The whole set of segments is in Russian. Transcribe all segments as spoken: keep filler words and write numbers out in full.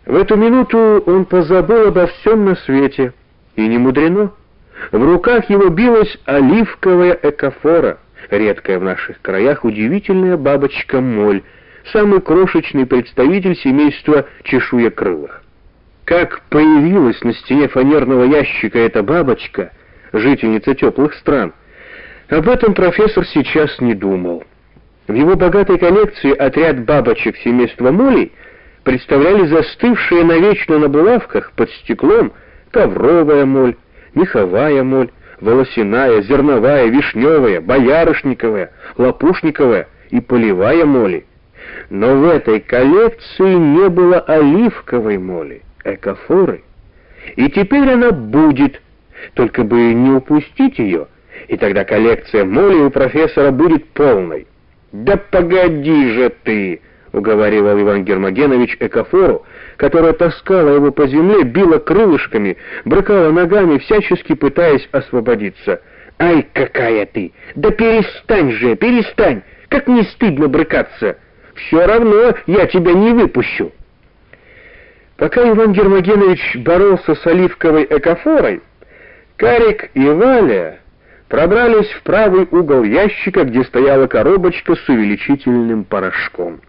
В эту минуту он позабыл обо всем на свете, и не мудрено. В руках его билась оливковая экофора, редкая в наших краях удивительная бабочка-моль, самый крошечный представитель семейства чешуекрылых. Как появилась на стене фанерного ящика эта бабочка, жительница теплых стран, об этом профессор сейчас не думал. В его богатой коллекции отряд бабочек семейства молей представляли застывшие навечно на булавках под стеклом ковровая моль, меховая моль, волосяная, зерновая, вишневая, боярышниковая, лопушниковая и полевая моли. Но в этой коллекции не было оливковой моли, экофоры. И теперь она будет, только бы не упустить ее, и тогда коллекция моли у профессора будет полной. «Да погоди же ты!» — уговаривал Иван Гермогенович экофору, которая таскала его по земле, била крылышками, брыкала ногами, всячески пытаясь освободиться. «Ай, какая ты! Да перестань же, перестань! Как не стыдно брыкаться! Все равно я тебя не выпущу!» Пока Иван Гермогенович боролся с оливковой экофорой, Карик и Валя пробрались в правый угол ящика, где стояла коробочка с увеличительным порошком.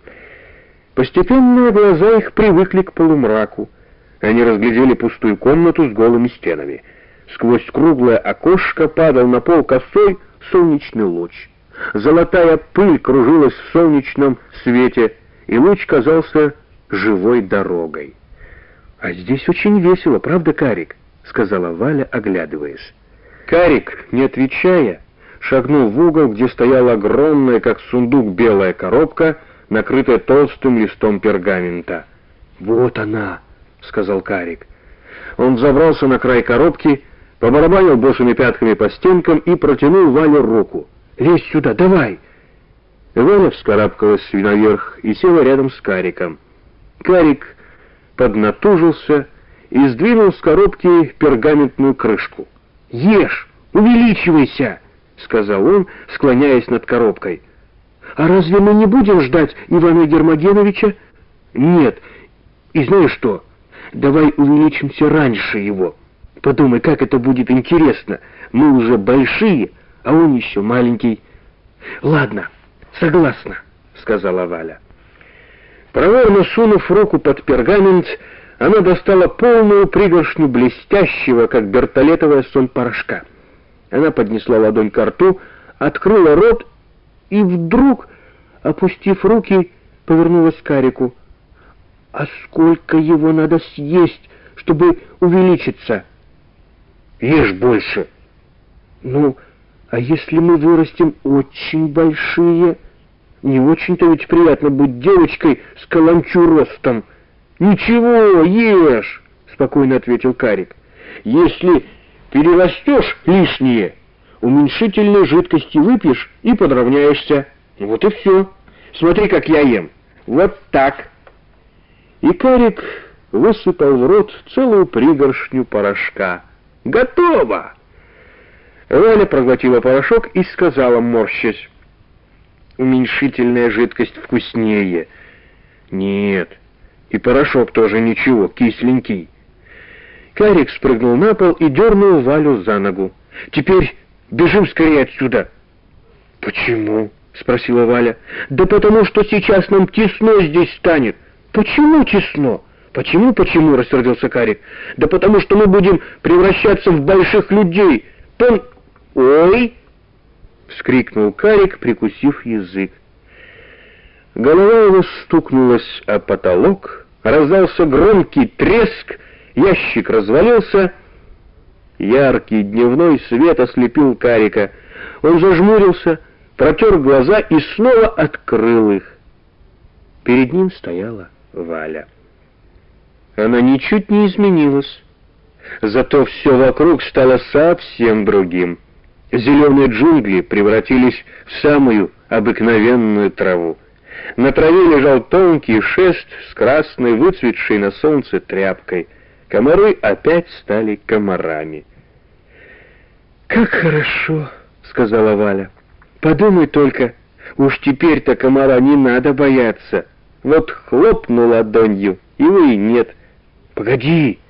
Постепенно глаза их привыкли к полумраку. Они разглядели пустую комнату с голыми стенами. Сквозь круглое окошко падал на пол косой солнечный луч. Золотая пыль кружилась в солнечном свете, и луч казался живой дорогой. «А здесь очень весело, правда, Карик?» — сказала Валя, оглядываясь. Карик, не отвечая, шагнул в угол, где стояла огромная, как сундук, белая коробка, накрытая толстым листом пергамента. «Вот она!» — сказал Карик. Он забрался на край коробки, побарабанил босыми пятками по стенкам и протянул Вале руку. «Лезь сюда, давай!» Валя вскарабкалась наверх и села рядом с Кариком. Карик поднатужился и сдвинул с коробки пергаментную крышку. «Ешь, увеличивайся!» — сказал он, склоняясь над коробкой. «А разве мы не будем ждать Ивана Гермогеновича?» «Нет. И знаешь что? Давай увеличимся раньше его. Подумай, как это будет интересно. Мы уже большие, а он еще маленький». «Ладно, согласна», — сказала Валя. Проворно сунув руку под пергамент, она достала полную пригоршню блестящего, как бертолетовая соль, порошка. Она поднесла ладонь ко рту, открыла рот и вдруг, опустив руки, повернулась к Карику. «А сколько его надо съесть, чтобы увеличиться?» «Ешь больше». «Ну, а если мы вырастем очень большие? Не очень-то ведь приятно быть девочкой с каланчу ростом». «Ничего, ешь», — спокойно ответил Карик. «Если перерастешь лишнее, уменьшительной жидкости выпьешь и подровняешься. Вот и все. Смотри, как я ем. Вот так». И Карик высыпал в рот целую пригоршню порошка. «Готово!» Валя проглотила порошок и сказала, морщась: «Уменьшительная жидкость вкуснее». «Нет, и порошок тоже ничего, кисленький». Карик спрыгнул на пол и дернул Валю за ногу. «Теперь бежим скорее отсюда». «Почему?» — спросила Валя. «Да потому что сейчас нам тесно здесь станет». «Почему тесно?» «Почему, почему?» — рассердился Карик. «Да потому что мы будем превращаться в больших людей. Пон...» «Ой!» — вскрикнул Карик, прикусив язык. Голова его стукнулась о потолок, раздался громкий треск, ящик развалился. Яркий дневной свет ослепил Карика. Он зажмурился, протер глаза и снова открыл их. Перед ним стояла Валя. Она ничуть не изменилась, зато все вокруг стало совсем другим. Зеленые джунгли превратились в самую обыкновенную траву. На траве лежал тонкий шест с красной, выцветшей на солнце тряпкой. Комары опять стали комарами. «Как хорошо!» — сказала Валя. «Подумай только, уж теперь-то комара не надо бояться. Вот хлопну ладонью, его и нет, Погоди,